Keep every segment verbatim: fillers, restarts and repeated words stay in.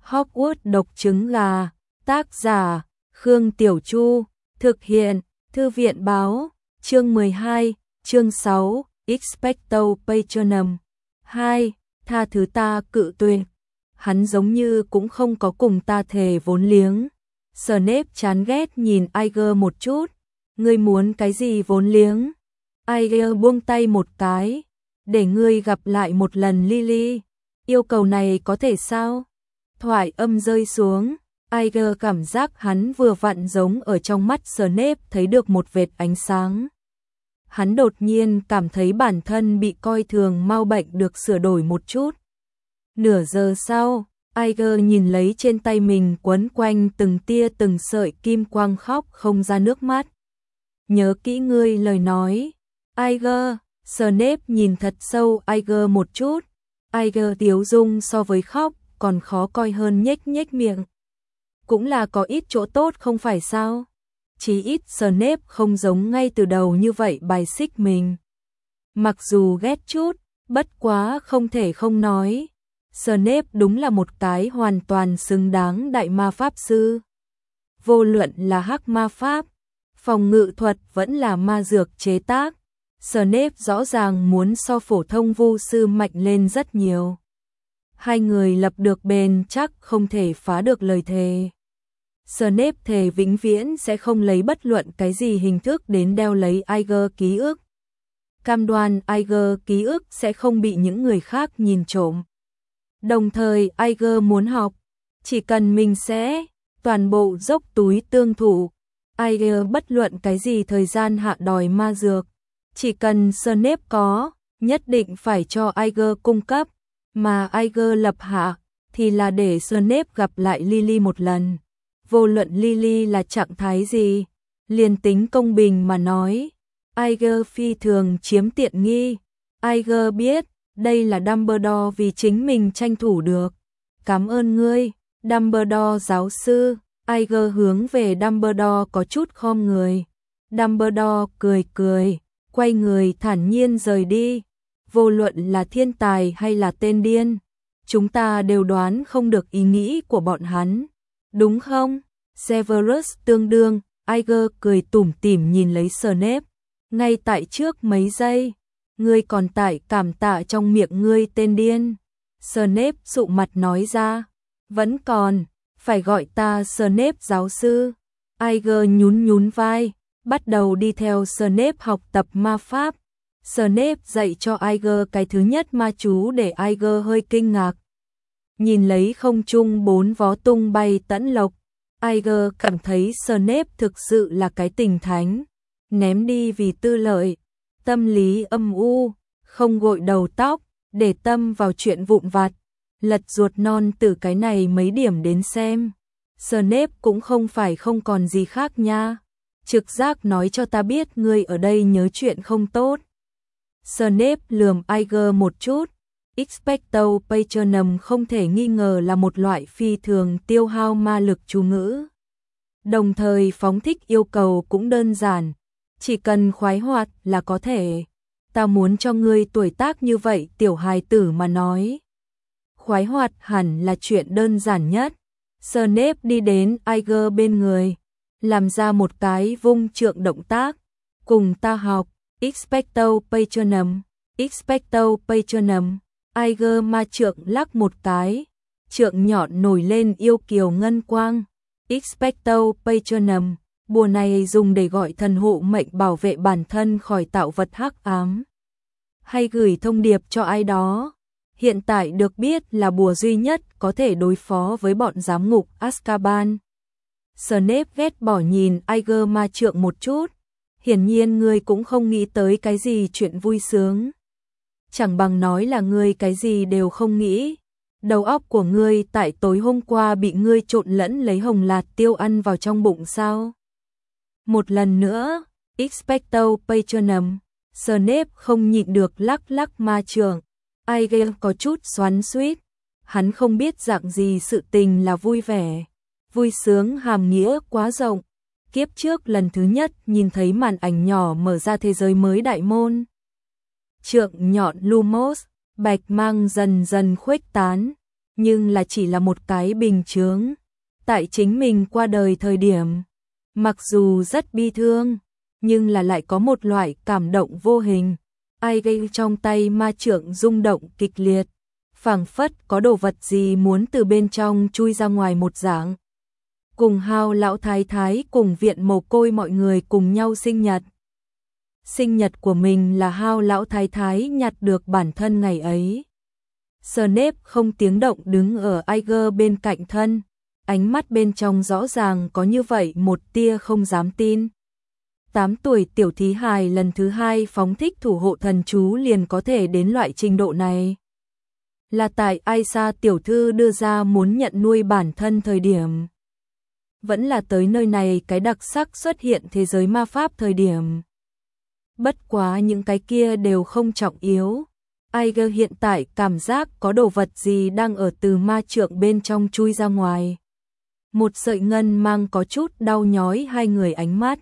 Hogwarts độc trứng gà, tác giả, Khương Tiểu Chu, thực hiện, Thư viện báo, chương mười hai, chương sáu, Expecto Patronum. hai. Tha thứ ta cự tuyệt. Hắn giống như cũng không có cùng ta thề vốn liếng. Snape chán ghét nhìn Iger một chút. Ngươi muốn cái gì vốn liếng? Iger buông tay một cái. Để ngươi gặp lại một lần Lily. Yêu cầu này có thể sao? Thoại âm rơi xuống. Iger cảm giác hắn vừa vặn giống ở trong mắt Snape thấy được một vệt ánh sáng. Hắn đột nhiên cảm thấy bản thân bị coi thường mau bệnh được sửa đổi một chút. Nửa giờ sau, Iger nhìn lấy trên tay mình quấn quanh từng tia từng sợi kim quang khóc không ra nước mắt. Nhớ kỹ ngươi lời nói. Iger, Snape nhìn thật sâu Iger một chút. Iger tiếu dung so với khóc còn khó coi hơn nhếch nhếch miệng. Cũng là có ít chỗ tốt không phải sao? Chí ít Snape không giống ngay từ đầu như vậy bài xích mình. Mặc dù ghét chút, bất quá không thể không nói. Snape đúng là một cái hoàn toàn xứng đáng đại ma pháp sư. Vô luận là hắc ma pháp, phòng ngự thuật vẫn là ma dược chế tác. Snape rõ ràng muốn so phổ thông vu sư mạnh lên rất nhiều. Hai người lập được bền chắc không thể phá được lời thề. Snape thề vĩnh viễn sẽ không lấy bất luận cái gì hình thức đến đeo lấy Iger ký ức. Cam đoan Iger ký ức sẽ không bị những người khác nhìn trộm. Đồng thời Iger muốn học, chỉ cần mình sẽ toàn bộ dốc túi tương thủ. Iger bất luận cái gì thời gian hạ đòi ma dược, chỉ cần Snape có, nhất định phải cho Iger cung cấp, mà Iger lập hạ thì là để Snape gặp lại Lily một lần. Vô luận Lily là trạng thái gì, liền tính công bình mà nói, Iger phi thường chiếm tiện nghi. Iger biết, đây là Dumbledore vì chính mình tranh thủ được. Cảm ơn ngươi, Dumbledore giáo sư. Iger hướng về Dumbledore có chút khom người. Dumbledore cười cười, quay người thản nhiên rời đi. Vô luận là thiên tài hay là tên điên, chúng ta đều đoán không được ý nghĩ của bọn hắn. Đúng không? Severus tương đương, Iger cười tủm tỉm nhìn lấy Snape. Ngay tại trước mấy giây, ngươi còn tại cảm tạ trong miệng ngươi tên điên. Snape sụ mặt nói ra. Vẫn còn, phải gọi ta Snape giáo sư. Iger nhún nhún vai, bắt đầu đi theo Snape học tập ma pháp. Snape dạy cho Iger cái thứ nhất ma chú để Iger hơi kinh ngạc. Nhìn lấy không trung bốn vó tung bay tẫn lộc, Iger cảm thấy Snape thực sự là cái tình thánh. Ném đi vì tư lợi, tâm lý âm u, không gội đầu tóc, để tâm vào chuyện vụn vặt, lật ruột non từ cái này mấy điểm đến xem. Snape cũng không phải không còn gì khác nha. Trực giác nói cho ta biết ngươi ở đây nhớ chuyện không tốt. Snape lườm Iger một chút. Expecto Patronum không thể nghi ngờ là một loại phi thường tiêu hao ma lực chú ngữ. Đồng thời phóng thích yêu cầu cũng đơn giản, chỉ cần khoái hoạt là có thể. Ta muốn cho ngươi tuổi tác như vậy tiểu hài tử mà nói. Khoái hoạt hẳn là chuyện đơn giản nhất. Snape đi đến Iger bên người, làm ra một cái vung trượng động tác. Cùng ta học, Expecto Patronum, Expecto Patronum. Iger ma trượng lắc một cái, trượng nhọn nổi lên yêu kiều ngân quang. Expecto Patronum, bùa này dùng để gọi thần hộ mệnh bảo vệ bản thân khỏi tạo vật hắc ám, hay gửi thông điệp cho ai đó. Hiện tại được biết là bùa duy nhất có thể đối phó với bọn giám ngục Azkaban. Snape ghét bỏ nhìn Iger ma trượng một chút. Hiển nhiên ngươi cũng không nghĩ tới cái gì chuyện vui sướng. Chẳng bằng nói là ngươi cái gì đều không nghĩ. Đầu óc của ngươi tại tối hôm qua bị ngươi trộn lẫn lấy hồng lạt tiêu ăn vào trong bụng sao? Một lần nữa, Expecto Patronum. Snape không nhịn được lắc lắc ma trượng. Iger có chút xoắn xuýt. Hắn không biết dạng gì sự tình là vui vẻ. Vui sướng hàm nghĩa quá rộng. Kiếp trước lần thứ nhất nhìn thấy màn ảnh nhỏ mở ra thế giới mới đại môn. Trượng nhọn Lumos, bạch mang dần dần khuếch tán. nhưng là chỉ là một cái bình chướng. Tại chính mình qua đời thời điểm, mặc dù rất bi thương, nhưng là lại có một loại cảm động vô hình. Ai gây trong tay ma trượng rung động kịch liệt, phảng phất có đồ vật gì muốn từ bên trong chui ra ngoài một dạng. Cùng Hao lão thái thái cùng viện mồ côi mọi người cùng nhau sinh nhật. Sinh nhật của mình là Hao lão thái thái nhặt được bản thân ngày ấy. Snape không tiếng động đứng ở Iger bên cạnh thân, ánh mắt bên trong rõ ràng có như vậy một tia không dám tin. Tám tuổi tiểu thí hài lần thứ hai phóng thích thủ hộ thần chú liền có thể đến loại trình độ này. Là tại Aisha tiểu thư đưa ra muốn nhận nuôi bản thân thời điểm. Vẫn là tới nơi này cái đặc sắc xuất hiện thế giới ma pháp thời điểm. Bất quá những cái kia đều không trọng yếu. Iger hiện tại cảm giác có đồ vật gì đang ở từ ma trượng bên trong chui ra ngoài. Một sợi ngân mang có chút đau nhói hai người ánh mắt.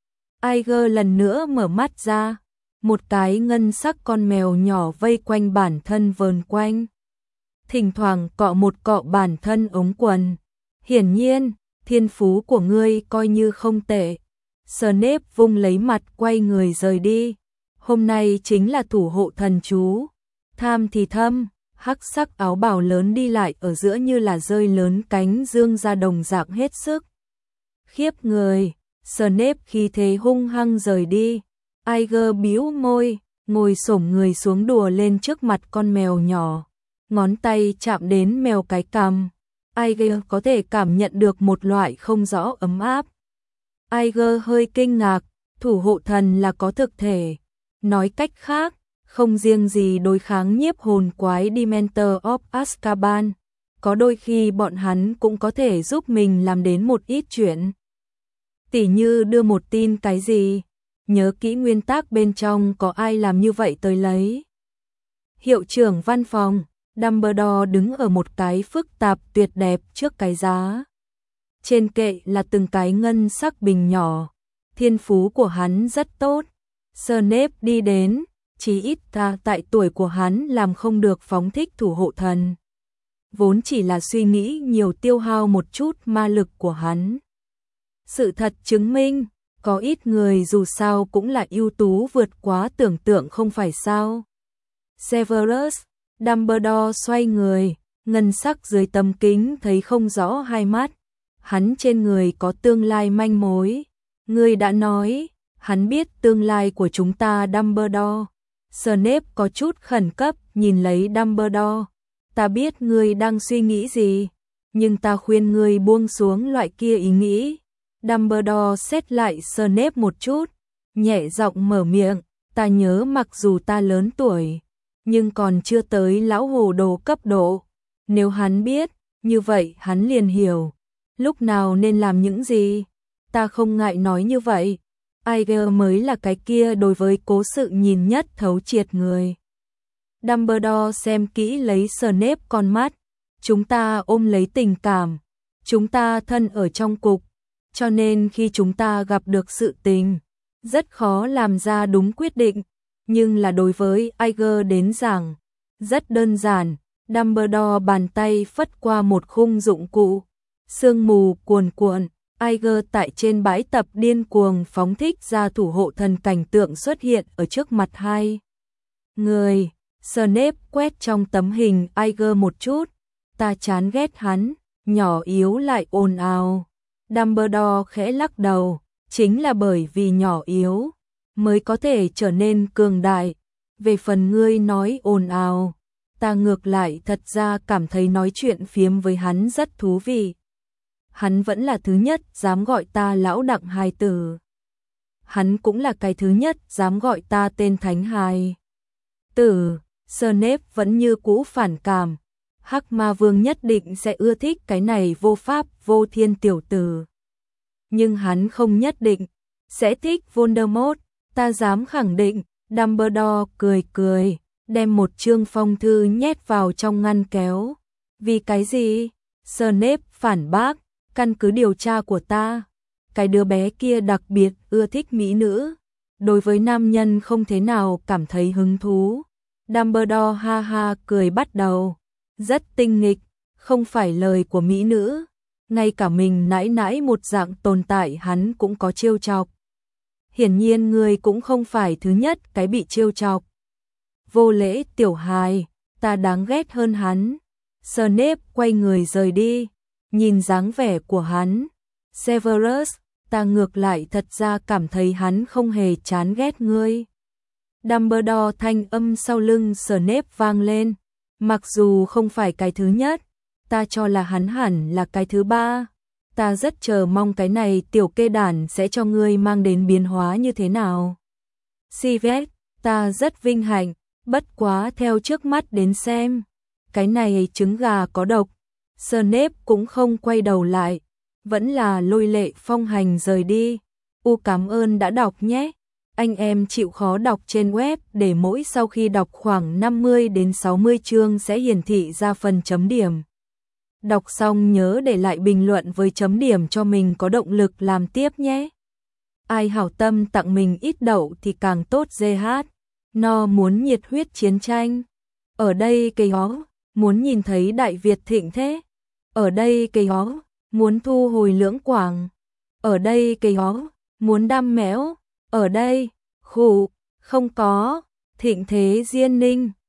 Iger lần nữa mở mắt ra, một cái ngân sắc con mèo nhỏ vây quanh bản thân vờn quanh. Thỉnh thoảng cọ một cọ bản thân ống quần. Hiển nhiên, thiên phú của ngươi coi như không tệ. Snape vung lấy mặt quay người rời đi. Hôm nay chính là thủ hộ thần chú. Tham thì thâm, hắc sắc áo bào lớn đi lại ở giữa như là rơi lớn cánh dương ra đồng dạng hết sức. Khiếp người, Snape khi thế hung hăng rời đi. Iger bĩu môi, ngồi xổm người xuống đùa lên trước mặt con mèo nhỏ. Ngón tay chạm đến mèo cái cằm. Iger có thể cảm nhận được một loại không rõ ấm áp. Iger hơi kinh ngạc, thủ hộ thần là có thực thể. Nói cách khác, không riêng gì đối kháng nhiếp hồn quái Dementor of Azkaban, có đôi khi bọn hắn cũng có thể giúp mình làm đến một ít chuyện. Tỉ như đưa một tin cái gì, nhớ kỹ nguyên tắc bên trong có ai làm như vậy tới lấy. Hiệu trưởng văn phòng, Dumbledore đứng ở một cái phức tạp tuyệt đẹp trước cái giá. Trên kệ là từng cái ngân sắc bình nhỏ, thiên phú của hắn rất tốt. Snape đi đến, chỉ ít ta tại tuổi của hắn làm không được phóng thích thủ hộ thần. Vốn chỉ là suy nghĩ nhiều tiêu hao một chút ma lực của hắn. Sự thật chứng minh, có ít người dù sao cũng là ưu tú vượt quá tưởng tượng không phải sao. Severus, Dumbledore xoay người, ngân sắc dưới tấm kính thấy không rõ hai mắt. Hắn trên người có tương lai manh mối. Ngươi đã nói, hắn biết tương lai của chúng ta Dumbledore. Snape có chút khẩn cấp nhìn lấy Dumbledore. Ta biết ngươi đang suy nghĩ gì, nhưng ta khuyên ngươi buông xuống loại kia ý nghĩ. Dumbledore xét lại Snape một chút, nhẹ giọng mở miệng, ta nhớ mặc dù ta lớn tuổi, nhưng còn chưa tới lão hồ đồ cấp độ. Nếu hắn biết, như vậy hắn liền hiểu, lúc nào nên làm những gì. Ta không ngại nói như vậy. Iger mới là cái kia đối với cố sự nhìn nhất thấu triệt người. Dumbledore xem kỹ lấy Snape con mắt. Chúng ta ôm lấy tình cảm. Chúng ta thân ở trong cục. Cho nên khi chúng ta gặp được sự tình, rất khó làm ra đúng quyết định. Nhưng là đối với Iger đến giảng, rất đơn giản. Dumbledore bàn tay phất qua một khung dụng cụ. Sương mù cuồn cuộn. Iger tại trên bãi tập điên cuồng phóng thích ra thủ hộ thần cảnh tượng xuất hiện ở trước mặt hai người. Snape quét trong tấm hình Iger một chút. Ta chán ghét hắn, nhỏ yếu lại ồn ào. Dumbledore khẽ lắc đầu, chính là bởi vì nhỏ yếu mới có thể trở nên cường đại. Về phần ngươi nói ồn ào, ta ngược lại thật ra cảm thấy nói chuyện phiếm với hắn rất thú vị. Hắn vẫn là thứ nhất dám gọi ta lão đặng hài tử. Hắn cũng là cái thứ nhất dám gọi ta tên thánh hài tử. Snape vẫn như cũ phản cảm. Hắc Ma Vương nhất định sẽ ưa thích cái này vô pháp vô thiên tiểu tử. Nhưng hắn không nhất định sẽ thích Voldemort. Ta dám khẳng định. Dumbledore cười cười, đem một chương phong thư nhét vào trong ngăn kéo. Vì cái gì? Snape phản bác. Căn cứ điều tra của ta, cái đứa bé kia đặc biệt ưa thích mỹ nữ, đối với nam nhân không thế nào cảm thấy hứng thú. Dumbledore ha ha cười bắt đầu, rất tinh nghịch, không phải lời của mỹ nữ, ngay cả mình nãi nãi một dạng tồn tại hắn cũng có trêu chọc. Hiển nhiên ngươi cũng không phải thứ nhất cái bị trêu chọc. Vô lễ tiểu hài, ta đáng ghét hơn hắn. Snape quay người rời đi, nhìn dáng vẻ của hắn. Severus, ta ngược lại thật ra cảm thấy hắn không hề chán ghét ngươi. Dumbledore thanh âm sau lưng Snape vang lên, mặc dù không phải cái thứ nhất, ta cho là hắn hẳn là cái thứ ba. Ta rất chờ mong cái này tiểu kê đản sẽ cho ngươi mang đến biến hóa như thế nào. Sirius, ta rất vinh hạnh, bất quá theo trước mắt đến xem. Cái này trứng gà có độc. Snape cũng không quay đầu lại, vẫn là lôi lệ phong hành rời đi. U cảm ơn đã đọc nhé. Anh em chịu khó đọc trên web để mỗi sau khi đọc khoảng năm mươi đến sáu mươi chương sẽ hiển thị ra phần chấm điểm. Đọc xong nhớ để lại bình luận với chấm điểm cho mình có động lực làm tiếp nhé. Ai hảo tâm tặng mình ít đậu thì càng tốt dê hát. No muốn nhiệt huyết chiến tranh. Ở đây cây hó, muốn nhìn thấy Đại Việt thịnh thế. Ở đây cây hó, muốn thu hồi Lưỡng Quảng. Ở đây cây hó, muốn đam mẽo. Ở đây, khủ, không có, thịnh thế Diên Ninh.